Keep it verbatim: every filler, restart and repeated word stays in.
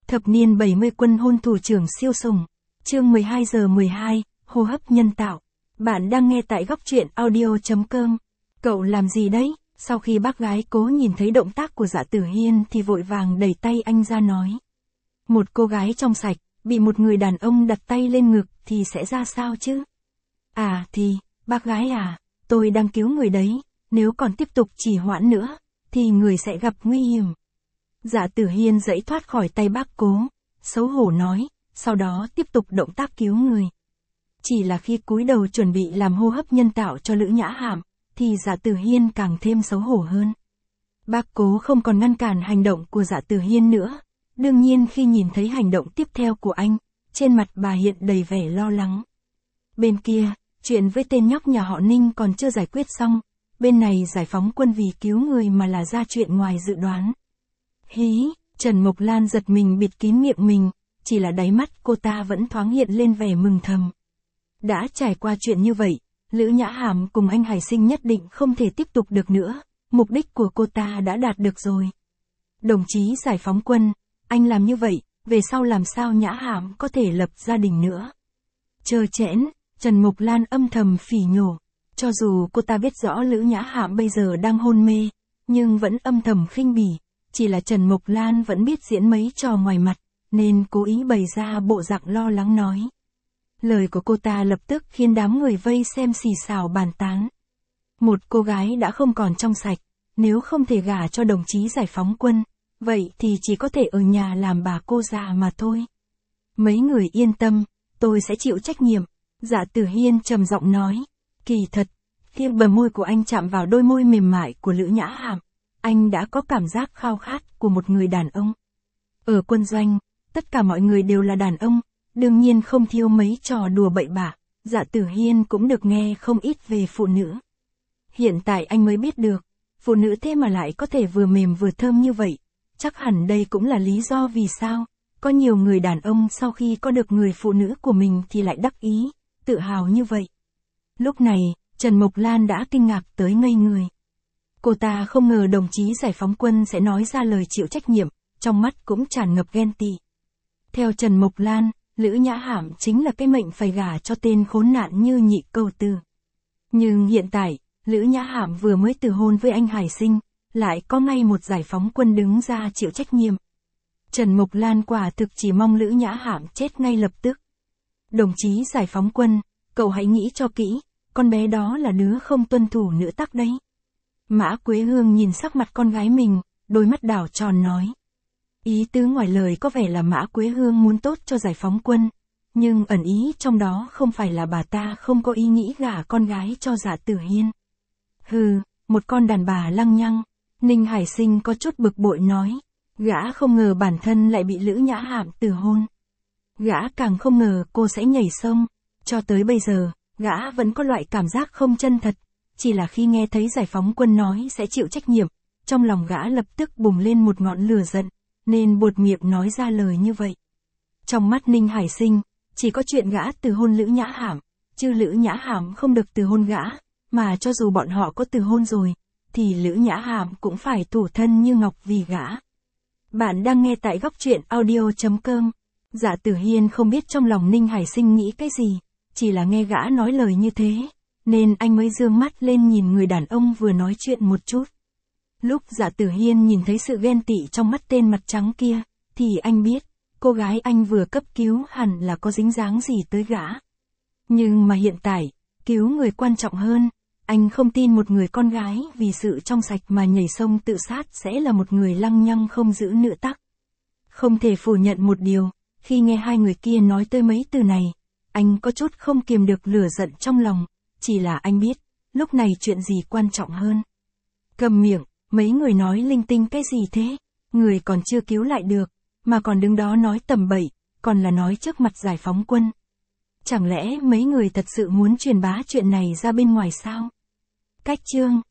Thập niên bảy mươi quân hôn thủ trưởng siêu sùng. Chương mười hai giờ mười hai, hô hấp nhân tạo. Bạn đang nghe tại góc truyện audio chấm com. Cậu làm gì đấy? Sau khi bác gái Cố nhìn thấy động tác của Dạ Tử Hiên thì vội vàng đẩy tay anh ra nói. Một cô gái trong sạch, bị một người đàn ông đặt tay lên ngực thì sẽ ra sao chứ? À thì, bác gái à, tôi đang cứu người đấy, nếu còn tiếp tục trì hoãn nữa, thì người sẽ gặp nguy hiểm. Dạ Tử Hiên giãy thoát khỏi tay bác Cố, xấu hổ nói, sau đó tiếp tục động tác cứu người. Chỉ là khi cúi đầu chuẩn bị làm hô hấp nhân tạo cho Lữ Nhã Hàm, thì Dạ Tử Hiên càng thêm xấu hổ hơn. Bác Cố không còn ngăn cản hành động của Dạ Tử Hiên nữa, đương nhiên khi nhìn thấy hành động tiếp theo của anh, trên mặt bà hiện đầy vẻ lo lắng. Bên kia, chuyện với tên nhóc nhà họ Ninh còn chưa giải quyết xong, bên này giải phóng quân vì cứu người mà là ra chuyện ngoài dự đoán. Hí, Trần Mộc Lan giật mình bịt kín miệng mình, chỉ là đáy mắt cô ta vẫn thoáng hiện lên vẻ mừng thầm. Đã trải qua chuyện như vậy, Lữ Nhã Hàm cùng anh Hải Sinh nhất định không thể tiếp tục được nữa, mục đích của cô ta đã đạt được rồi. Đồng chí giải phóng quân, anh làm như vậy, về sau làm sao Nhã Hàm có thể lập gia đình nữa? Trơ trẽn, Trần Mộc Lan âm thầm phỉ nhổ, cho dù cô ta biết rõ Lữ Nhã Hàm bây giờ đang hôn mê, nhưng vẫn âm thầm khinh bỉ, chỉ là Trần Mộc Lan vẫn biết diễn mấy trò ngoài mặt, nên cố ý bày ra bộ dạng lo lắng nói. Lời của cô ta lập tức khiến đám người vây xem xì xào bàn tán. Một cô gái đã không còn trong sạch, nếu không thể gả cho đồng chí giải phóng quân, vậy thì chỉ có thể ở nhà làm bà cô già mà thôi. Mấy người yên tâm, tôi sẽ chịu trách nhiệm, Dạ Tử Hiên trầm giọng nói. Kỳ thật, khi bờ môi của anh chạm vào đôi môi mềm mại của Lữ Nhã Hàm, anh đã có cảm giác khao khát của một người đàn ông. Ở quân doanh, tất cả mọi người đều là đàn ông, đương nhiên không thiếu mấy trò đùa bậy bạ, Dạ Tử Hiên cũng được nghe không ít về phụ nữ. Hiện tại anh mới biết được, phụ nữ thế mà lại có thể vừa mềm vừa thơm như vậy, chắc hẳn đây cũng là lý do vì sao, có nhiều người đàn ông sau khi có được người phụ nữ của mình thì lại đắc ý, tự hào như vậy. Lúc này, Trần Mộc Lan đã kinh ngạc tới ngây người. Cô ta không ngờ đồng chí giải phóng quân sẽ nói ra lời chịu trách nhiệm, trong mắt cũng tràn ngập ghen tị. Theo Trần Mộc Lan, Lữ Nhã Hàm chính là cái mệnh phải gả cho tên khốn nạn như Nhị Câu Tư. Nhưng hiện tại, Lữ Nhã Hàm vừa mới từ hôn với anh Hải Sinh, lại có ngay một giải phóng quân đứng ra chịu trách nhiệm. Trần Mộc Lan quả thực chỉ mong Lữ Nhã Hàm chết ngay lập tức. Đồng chí giải phóng quân, cậu hãy nghĩ cho kỹ, con bé đó là đứa không tuân thủ nữ tắc đấy. Mã Quế Hương nhìn sắc mặt con gái mình, đôi mắt đảo tròn nói. Ý tứ ngoài lời có vẻ là Mã Quế Hương muốn tốt cho giải phóng quân, nhưng ẩn ý trong đó không phải là bà ta không có ý nghĩ gả con gái cho Dạ Tử Hiên. Hừ, một con đàn bà lăng nhăng, Ninh Hải Sinh có chút bực bội nói, gã không ngờ bản thân lại bị Lữ Nhã Hàm từ hôn. Gã càng không ngờ cô sẽ nhảy sông, cho tới bây giờ, gã vẫn có loại cảm giác không chân thật, chỉ là khi nghe thấy giải phóng quân nói sẽ chịu trách nhiệm, trong lòng gã lập tức bùng lên một ngọn lửa giận, nên buột miệng nói ra lời như vậy. Trong mắt Ninh Hải Sinh, chỉ có chuyện gã từ hôn Lữ Nhã Hàm, chứ Lữ Nhã Hàm không được từ hôn gã, mà cho dù bọn họ có từ hôn rồi, thì Lữ Nhã Hàm cũng phải thủ thân như ngọc vì gã. Bạn đang nghe tại góc truyện audio chấm com. Dạ Tử Hiên không biết trong lòng Ninh Hải Sinh nghĩ cái gì, chỉ là nghe gã nói lời như thế, nên anh mới dương mắt lên nhìn người đàn ông vừa nói chuyện một chút. Lúc Dạ Tử Hiên nhìn thấy sự ghen tị trong mắt tên mặt trắng kia, thì anh biết, cô gái anh vừa cấp cứu hẳn là có dính dáng gì tới gã. Nhưng mà hiện tại, cứu người quan trọng hơn, anh không tin một người con gái vì sự trong sạch mà nhảy sông tự sát sẽ là một người lăng nhăng không giữ nữ tắc. Không thể phủ nhận một điều, khi nghe hai người kia nói tới mấy từ này, anh có chút không kiềm được lửa giận trong lòng, chỉ là anh biết, lúc này chuyện gì quan trọng hơn. Cầm miệng, mấy người nói linh tinh cái gì thế, người còn chưa cứu lại được, mà còn đứng đó nói tầm bậy, còn là nói trước mặt giải phóng quân. Chẳng lẽ mấy người thật sự muốn truyền bá chuyện này ra bên ngoài sao? Cách chương